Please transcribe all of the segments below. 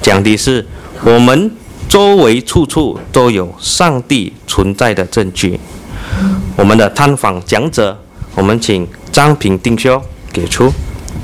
讲的是我们周围处处都有上帝存在的证据。我们的探访讲者，我们请张平丁修给出。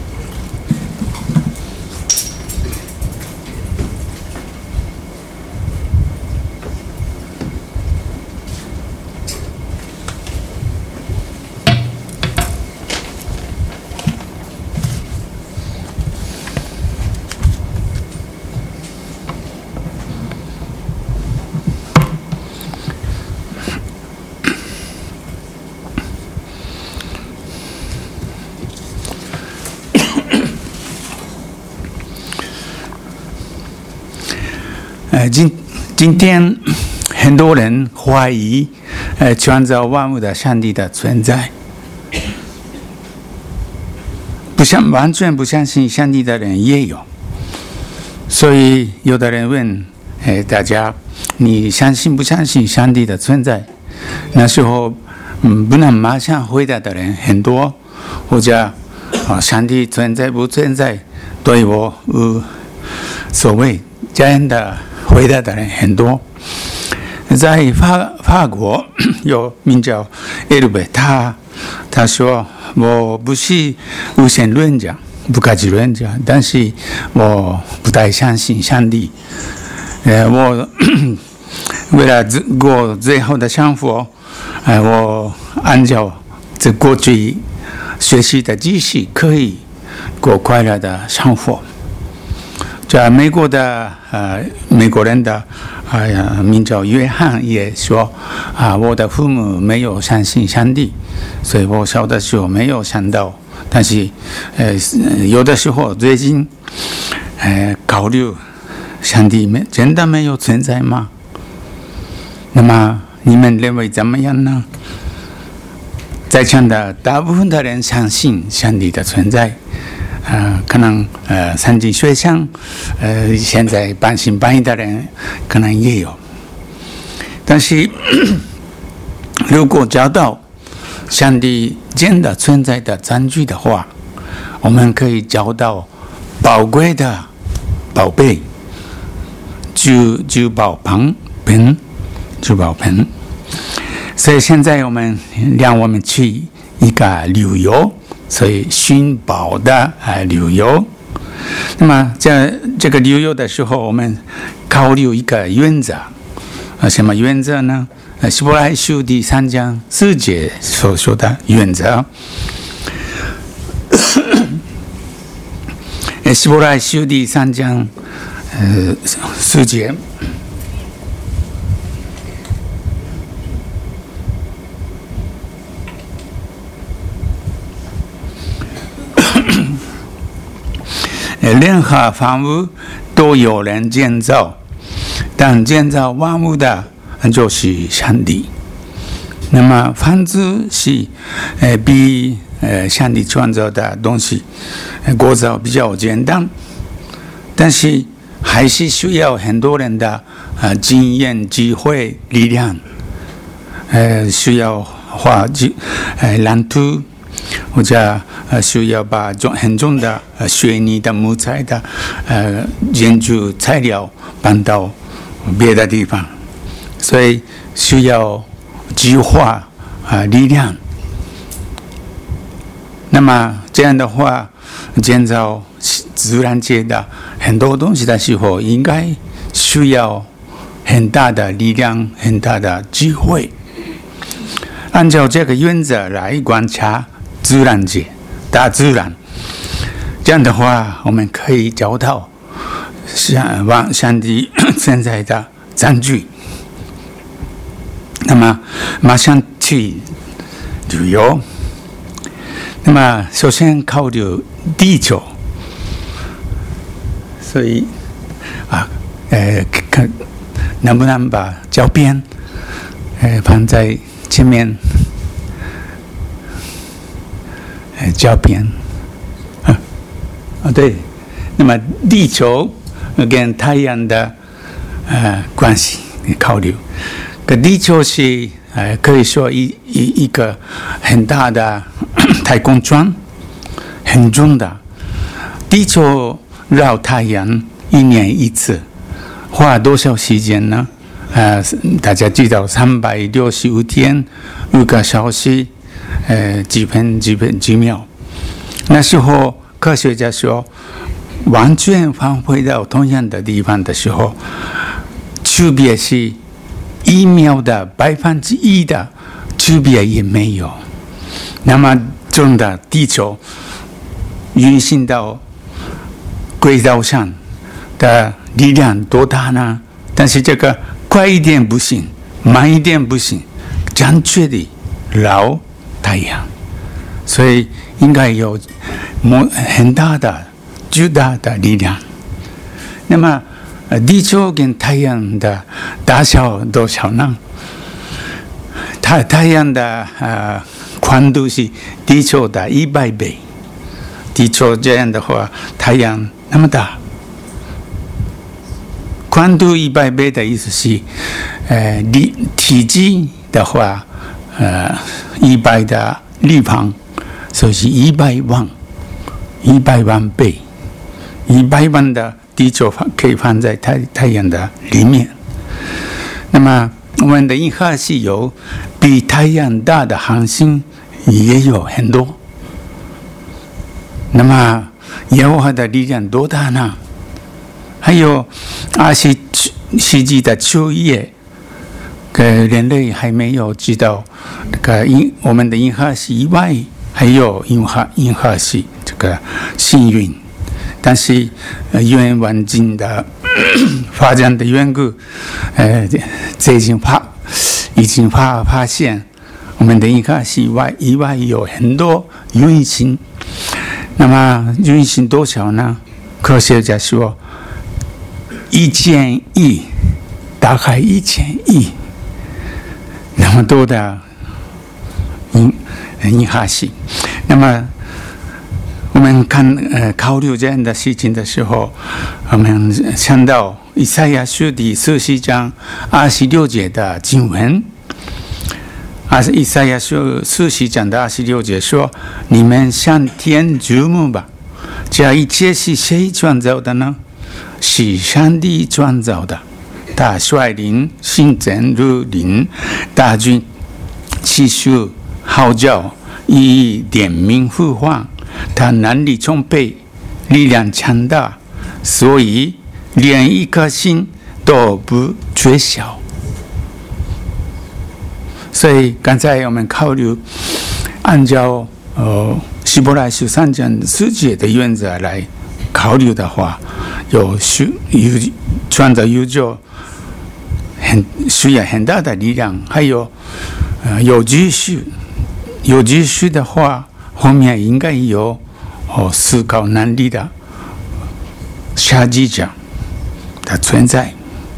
今天很多人怀疑创造万物的上帝的存在，完全不相信上帝的人也有。所以有的人问大家，你相信不相信上帝的存在？那时候不能马上回答的人很多，或者上帝存在不存在对我所谓这样的回答的人很多。在法国有名叫埃鲁贝，他说我不是无神论者，不科学论者，但是我不太相信上帝。我为了过最后的生活，我按照这过去学习的知识，可以过快乐的生活。在美国人的名叫约翰也说我的父母没有相信上帝，所以我小的时候没有想到。但是有的时候最近考虑上帝真的没有存在吗？那么你们认为怎么样呢？在场的大部分的人相信上帝的存在。可能三级学生现在半信半疑的人可能也有。但是如果找到上帝真的存在的证据的话，我们可以找到宝贵的宝贝，珠宝盆。所以现在让我们去一个旅游，所以寻宝的旅游。那么这个旅游的时候，我们考虑一个原则，什么原则呢？希伯来书第3章4节所说的原则。希伯来书第3章4节。任何房屋都有人建造，但建造万物的就是上帝。那么房子是比上帝创造的东西构造比较简单，但是还是需要很多人的经验、智慧、力量，需要画蓝图，或者需要把很重的水泥的木材的建筑材料搬到别的地方，所以需要计划力量。那么这样的话，建造自然界的很多东西的时候，应该需要很大的力量、很大的智慧。按照这个原则来观察自然界、大自然，这样的话，我们可以找到上帝存在的证据。那么马上去旅游。那么首先考虑地球，所以能不能把照片放在前面？照片对。那么地球跟太阳的关系考虑，地球是可以说一个很大的太空船，很重的。地球绕太阳 1年1次，花多少时间呢？大家知道365天，5个小时，几分几秒。那时候科学家说，完全返回到同样的地方的时候，区别是1秒的1%的区别也没有。那么真的地球运行到轨道上的力量多大呢？但是这个快一点不行，慢一点不行，正确的绕太阳，所以应该有很大的、巨大的力量。那么地球跟太阳的大小多少呢？太阳的宽度是地球的100倍。地球这样的话，太阳那么大，宽度100倍的意思是，体积的话，100的立方，所以是100万倍，100万的地球可以放在太阳的里面。那么我们的银河系有比太阳大的行星也有很多。那么耶和华的力量多大呢？还有20世纪的初叶，人类还没有知道我们的银河系以外还有银河系这个幸运，但是因为环境的发展的缘故，这已经发现我们的银河系以外有很多运行。那么运行多少呢？科学家说1000亿，大概1000亿，那么多的银河系。那么我们考虑这样的事情的时候，我们想到以赛亚书第40章26节的经文。以赛亚书40章的26节说：“你们向天注目吧，这一切是谁创造的呢？是上帝创造的。他率领星辰如林，大军气数号召，以点名呼唤。他能力充沛，力量强大，所以连一颗星都不缺少。”所以刚才我们考虑按照希伯来书3章4节的原则来考虑的话，有创造宇宙需要很大的力量，还有有秩序的话，后面应该有思考能力的设计者的存在。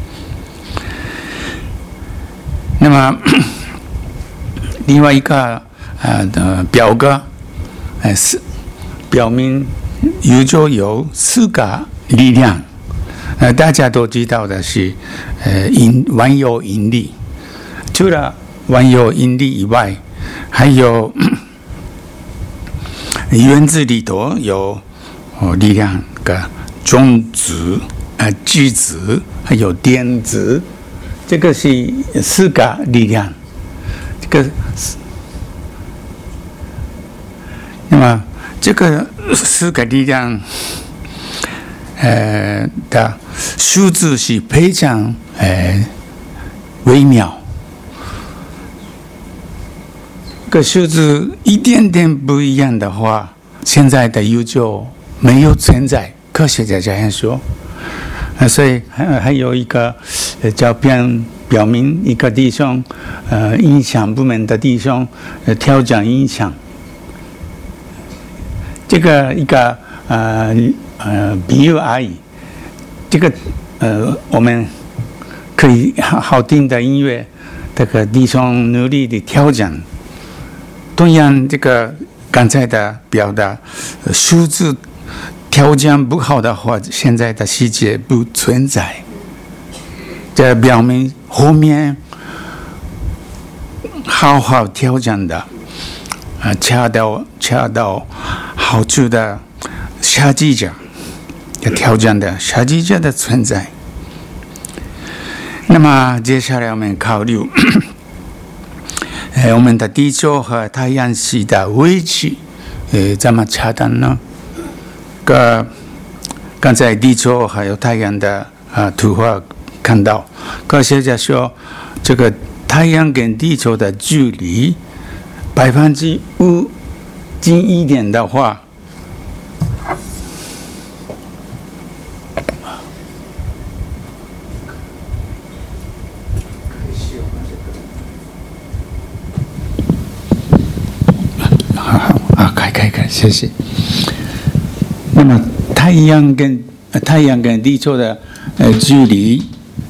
那么另外一个表格是表明宇宙有4个力量，大家都知道的是万有引力。除了万有引力以外，还有原子里头有力量的中子、质子，还有电子，这个是4个力量。那么这个4个力量的数字是非常微妙，个数字一点点不一样的话，现在的宇宙没有存在。科学家这样说。所以还有一个照片表明一个弟兄影响部门的弟兄调整影响，这个一个比喻而已。这个我们可以好听的音乐，这个弟兄努力的调整。同样，这个刚才的表达数字调整不好的话，现在的世界不存在。这表明后面好好调整的，恰到好处的设计者挑战的十字架的存在。那么接下来我们考虑我们的地球和太阳系的位置怎么查档呢？刚才地球还有太阳的图画看到，科学家说这个太阳跟地球的距离5%近一点的话，开，谢谢。那么太阳跟地球的距离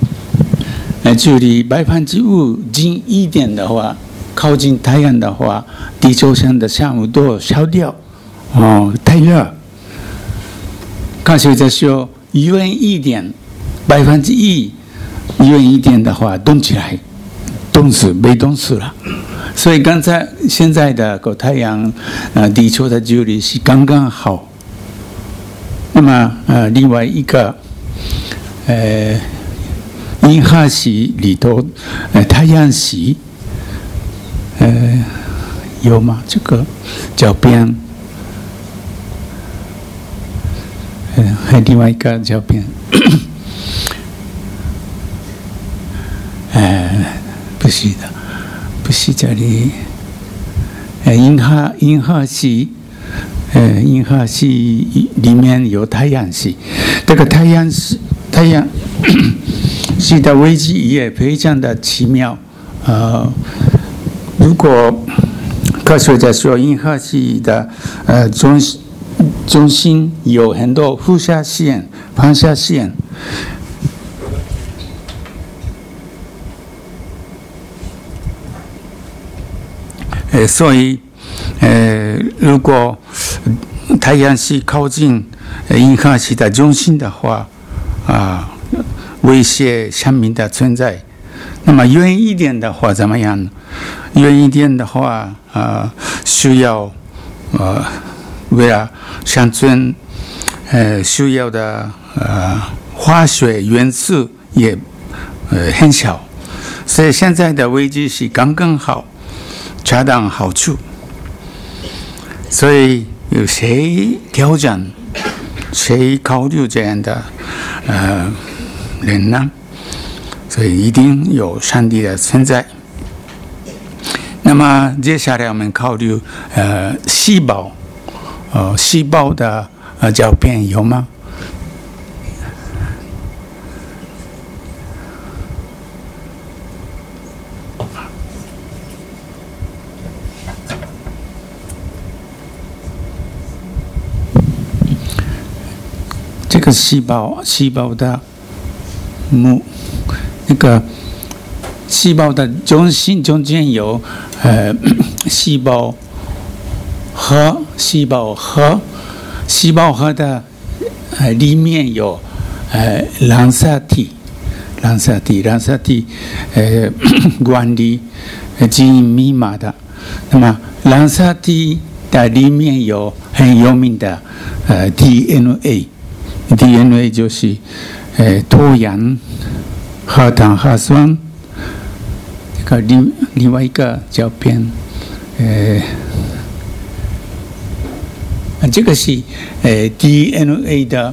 5%近一点的话，靠近太阳的话，地球上的项目都烧掉，太热。科学家说，远一点1%远一点的话，冻起来，被冻死了。所以现在的太阳地球的距离是刚刚好。那么另外一个银河系里头太阳系有吗？这个照片还有另外一个照片不是这里银河系里面有太阳系，这个太阳系的位置也非常的奇妙。如果科学家说银河系的中心有很多辐射线、放射线，所以如果太阳系靠近银河系的中心的话，威胁生命的存在。那么远一点的话怎么样？远一点的话，需要为了生存需要的化学元素也很小，所以现在的位置是刚刚好，恰当好处。所以有谁挑战，谁考虑这样的人呢？所以一定有上帝的存在。那么接下来我们考虑细胞的照片有吗？这个细胞的那个细胞的中间有细胞核的里面有染色体管理基因密码的。那么染色体的里面有很有名的DNA 就是脱氧核糖核酸。这个另外一个照片，这个是DNA 的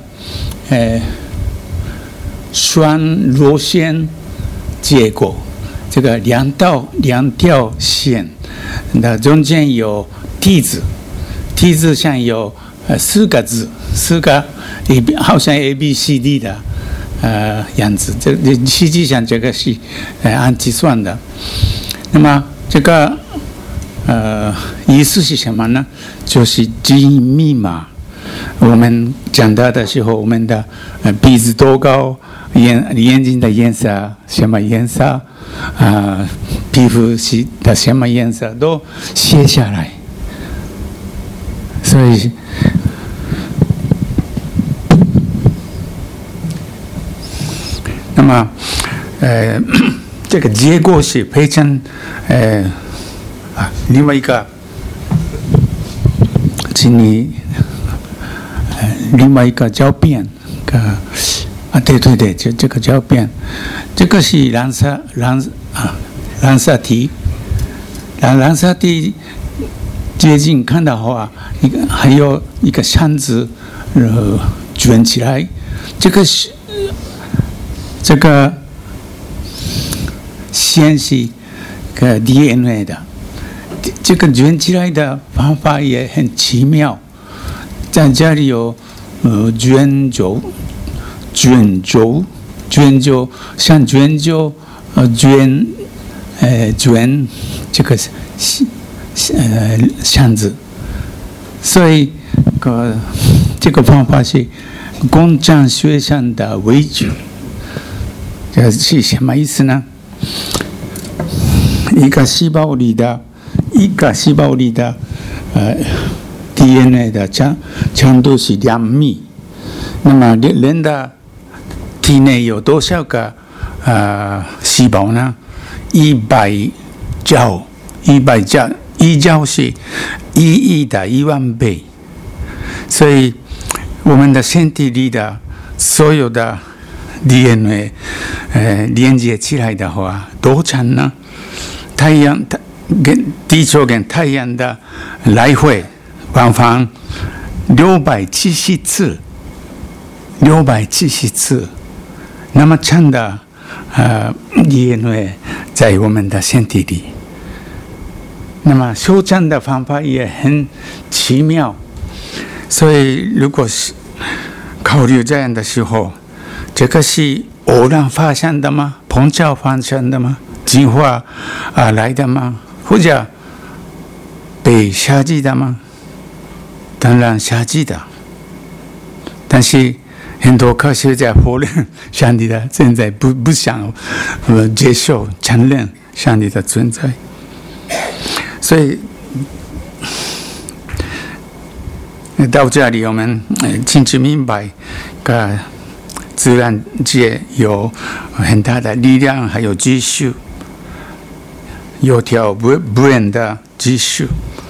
双螺旋结果，这个两条线，那中间有T字上有4个字，4个好像 ABCD 的样子。实际上这个是按计算的。那么这个意思是什么呢？就是基因密码。我们长大的时候，我们的鼻子多高，眼睛的颜色什么颜色，皮肤是的什么颜色，都写下来。所以那么这个结果是非常另外一个，请你另外一个照片对，这个胶片，这个是蓝色题，蓝色题接近看的话，还有一个箱子，卷起来，这个线是个 DNA 的，这个卷起来的方法也很奇妙，在这里有卷轴，像卷轴卷这个箱子，所以这个方法是工匠学上的微距。这是什么意思呢？一个细胞里的 DNA 的长度是2米，那么人的体内有多少个细胞呢？100兆，100兆，1兆是1亿的1万倍，所以我们的身体里的所有的 DNA 连接起来的话，多长呢？地球跟太阳的来回往返670次，670次，那么长的DNA 在我们的身体里。那么修正的方法也很奇妙，所以如果是考虑这样的时候，这个是偶然发生的吗？碰巧发生的吗？计划来的吗？或者被设计的吗？当然设计的，但是很多科学家否认上帝的存在，不想接受承认上帝的存在，所以到这里我们清楚明白自然界有很大的力量，还有技术，有条不紊的技术。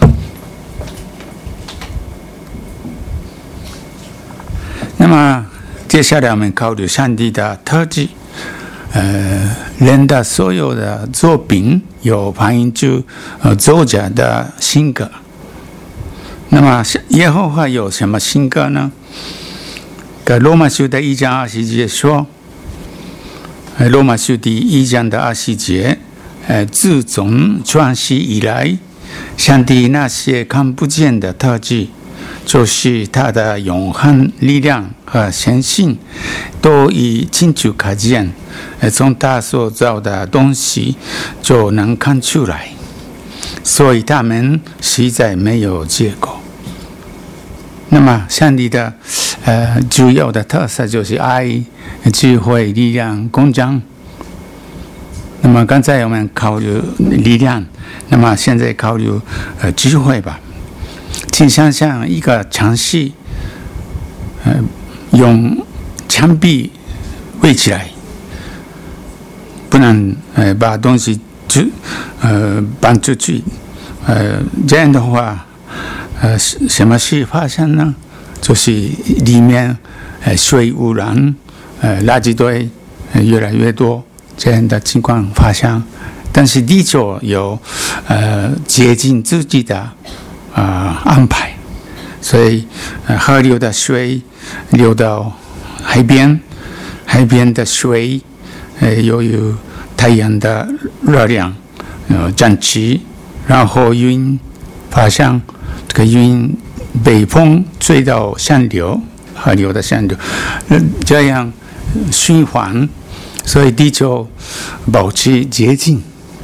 那么接下来我们考虑上帝的特质，人的所有的作品有反映出作者的性格。那么耶和华有什么性格呢？罗马书的1章20节说，罗马书第1章的20节，自从创世以来，上帝那些看不见的特质，就是他的永恒力量和神性，都已清楚可见，从他所造的东西就能看出来，所以他们实在没有结果。那么上帝的主要的特色就是爱、智慧、力量、工匠。那么刚才我们考虑力量，那么现在考虑智慧吧。请想象一个城市，用墙壁围起来，不能把东西搬出去。这样的话，什么事发生呢？就是里面水污染，垃圾堆越来越多，这样的情况发生。但是地球有接近自己的安排，所以河流的水流到海边，海边的水又有太阳的热量涨起，然后云发生，这个云被风吹到上流，河流的上流，这样循环，所以地球保持洁净。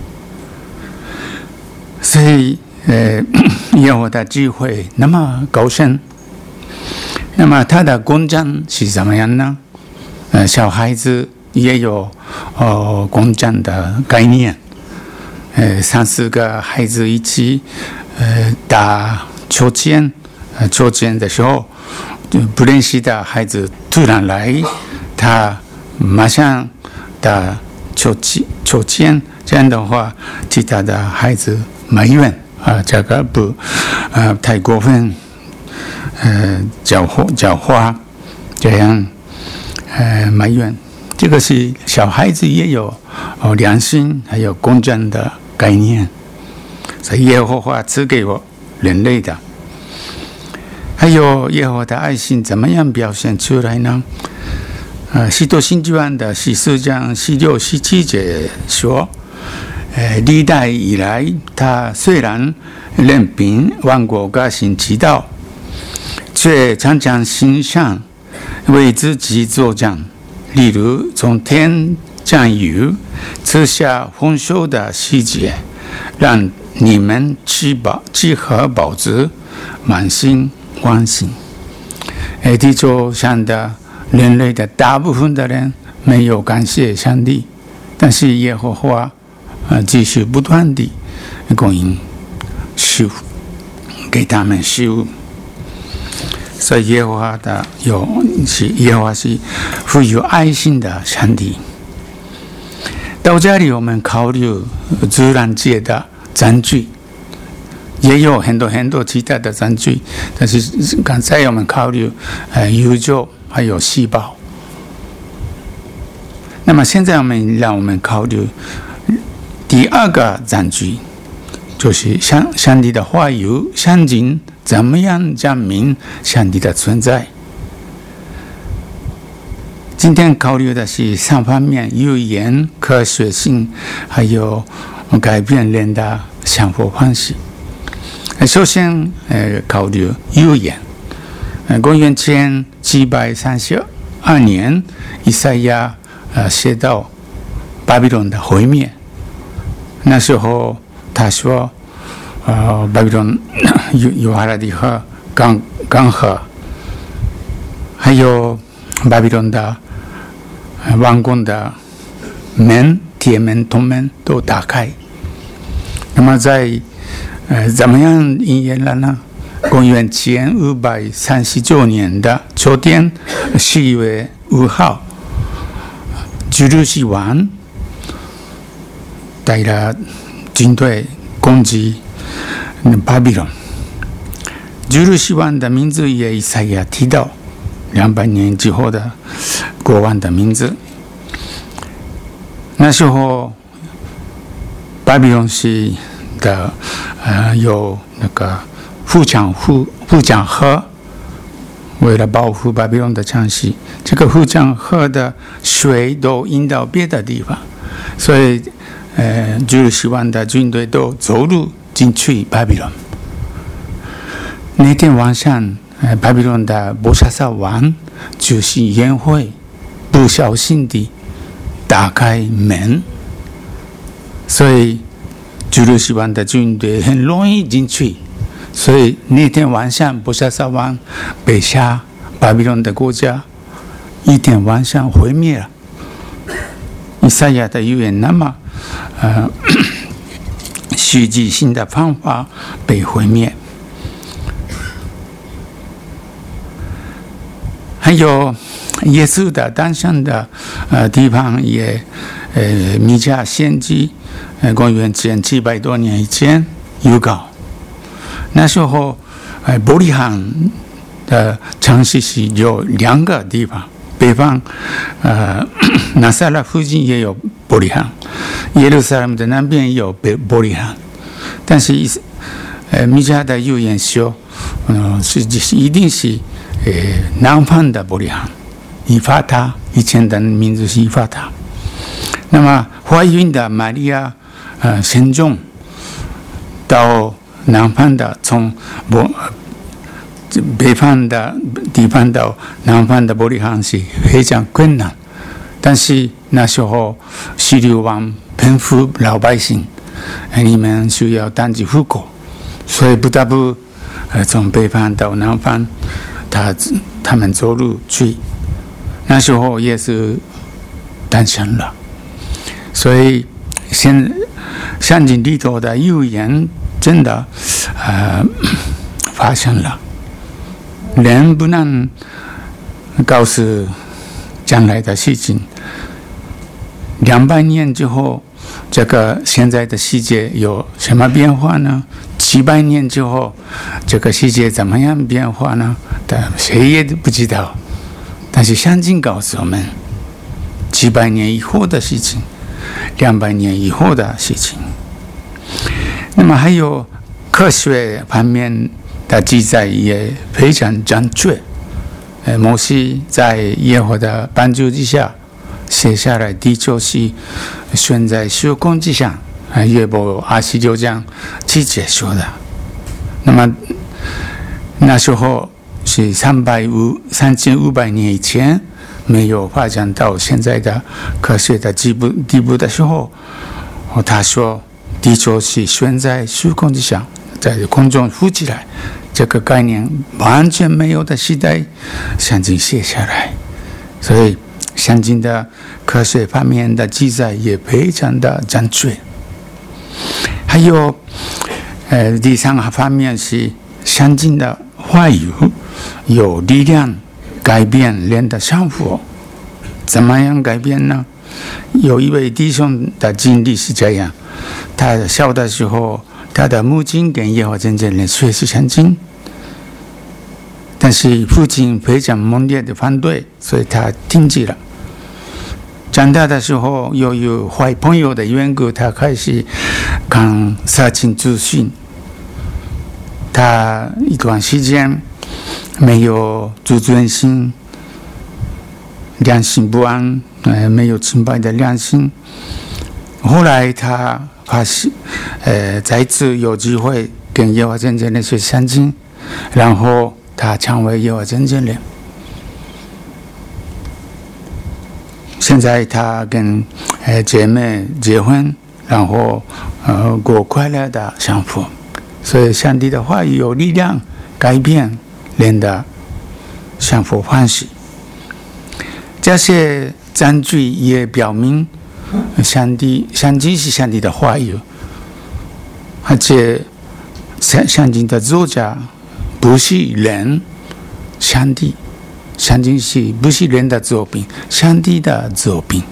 所以耶和华的智慧那么高深，那么他的工匠是怎么样呢？小孩子也有工匠的概念，3-4个孩子一起打秋千，秋千的时候，不认识的孩子突然来，他马上打秋千，这样的话，其他的孩子埋怨这个不太过分，狡猾，这样埋怨。这个是小孩子也有良心，还有公正的概念，所以耶和华赐给我人类的。还有耶和华的爱心怎么样表现出来呢？使徒行传的14章16、17节说，历代以来，他虽然任凭万国各行其道，却常常心上为自己作证。例如从天降雨，赐下丰收的季节，让你们吃喝饱足，满心欢喜。地球上的人类的大部分的人没有感谢上帝，但是耶和华继续不断地供应食物给他们食物。所以耶和华是富有爱心的上帝。到这里我们考虑自然界的证据，也有很多其他的证据，但是刚才我们考虑宇宙还有细胞。那么现在让我们考虑第二个证据，就是上帝的话语圣经怎么样证明上帝的存在。今天考虑的是3方面：语言、科学性，还有改变人的生活方式。首先考虑语言。公元前732年，以赛亚写到巴比伦的毁灭。那时候他说巴比伦有哈拉底河、江河，还有巴比伦的王宫的门、铁门、铜门都打开。那么在怎么样应验了呢？公元前539年的秋天11月5号，居鲁士王带了军队攻击巴比伦。居鲁士王的名字也以赛亚提到200年之后的国王的名字。那时候巴比伦是的有那个富江河，为了保护巴比伦的城市，这个富江河的水都引到别的地方，所以居鲁士王的军队都走路进去巴比伦。那天晚上，巴比伦的波沙撒王就是宴会，不小心地打开门，所以居鲁士王的军队很容易进去。所以那天晚上，波沙撒王被杀，巴比伦的国家一天晚上毁灭了。以赛亚的预言那么实际性的方法被毁灭。还有耶稣的诞生的地方也米迦先知公元前700多年以前预告。那时候伯利恒的城市是有2个地方，北方拿撒勒附近也有伯利恒，耶路撒冷的南边也有伯利恒。但是米迦的预言说一定是南方的伯利恒，以法他，以前的名字是以法他。那么怀孕的玛利亚生种到南方的，从北方的地方到南方的伯利恒是非常困难。但是那时候希律王吩咐老百姓，你们需要单击复国，所以不得不从北方到南方，他们走路去。那时候耶稣诞生了，所以圣经里头的预言真的发生了。人不能告诉将来的事情。200年之后，这个现在的世界有什么变化呢？700年之后，这个世界怎么样变化呢？谁也不知道。但但是圣经告诉我们700年以后的事情，200年以后的事情。那么还有科学方面的记载也非常准确。摩西在耶和华的帮助之下写下来，地球是悬在虚空之上，约伯29章7节说的。那么那时候是3500年以前，没有发展到现在的科学的地步的时候，他说地球是悬在虚空之上，在空中浮起来，这个概念完全没有的时代，圣经写下来。所以圣经的科学方面的记载也非常的准确。还有第三个方面是圣经的话语有力量改变人的生活。怎么样改变呢？有一位弟兄的经历是这样，他小的时候，他的母亲跟耶和华见证人学习圣经，但是父亲非常猛烈的反对，所以他停止了。长大的时候，由于坏朋友的缘故，他开始看色情资讯。他一段时间没有自尊心，良心不安，没有清白的良心。后来他发现，再次有机会跟耶和华见证人学圣经，然后他成为耶和华见证人。现在他跟姐妹结婚，然后过快乐的生活。所以上帝的话语有力量改变人的生活方式。这些证据也表明上帝是上帝的话语，而且圣经的作者不是人，上帝是不是人的作品，上帝的作品。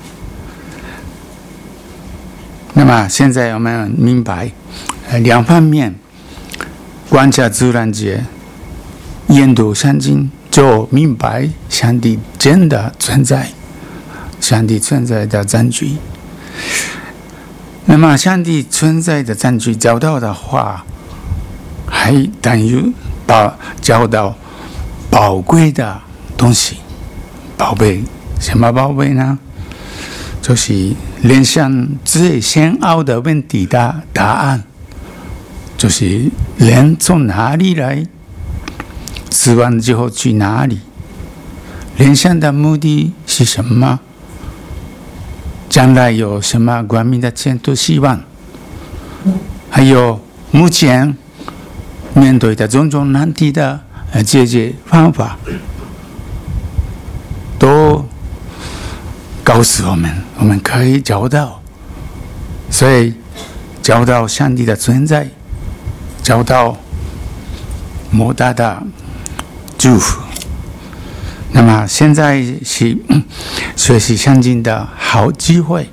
那么现在我们明白两方面，观察自然界，研读圣经，就明白上帝真的存在，上帝存在的证据。那么上帝存在的证据找到的话，还等于找到宝贵的东西。宝贝，什么宝贝呢？就是人生最深奥的问题的答案，就是人从哪里来，死亡之后去哪里，人生的目的是什么，将来有什么光明的前途希望，还有目前面对的种种难题的解决方法，都告诉我们可以找到。所以找到上帝的存在，找到莫大的祝福。那么现在是学习圣经的好机会。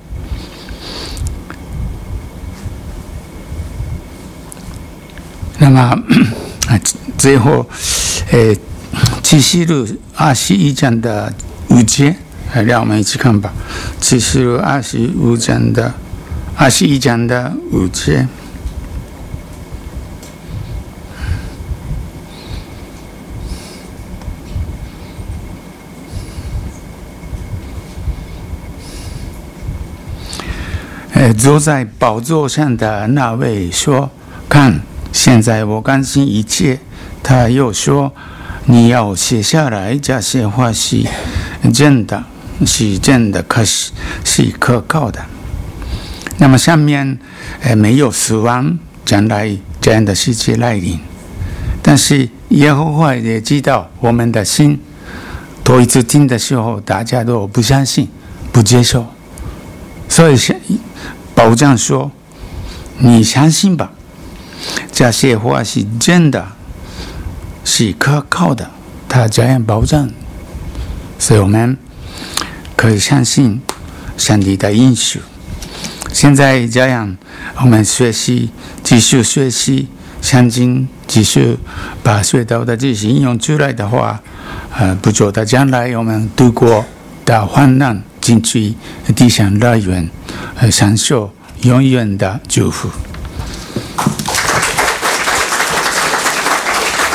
那么最后启示录21章的5节，让我们一起看吧。启示录21章的5节。坐在宝座上的那位说：“看，现在我更新一切。”他又说：“你要写下来，这些话是真的，是可靠的。”那么上面没有死亡，将来这样的世界来临。但是耶和华也知道我们的心，头一次听的时候，大家都不相信、不接受，所以保障说：“你相信吧，这些话是真的，是可靠的。”他这样保障，所以我们可以相信上帝的应许。现在这样，我们继续学习圣经继续把学到的这些应用出来的话，不久的将来我们度过大患难，进去地上乐园，享受永远的祝福。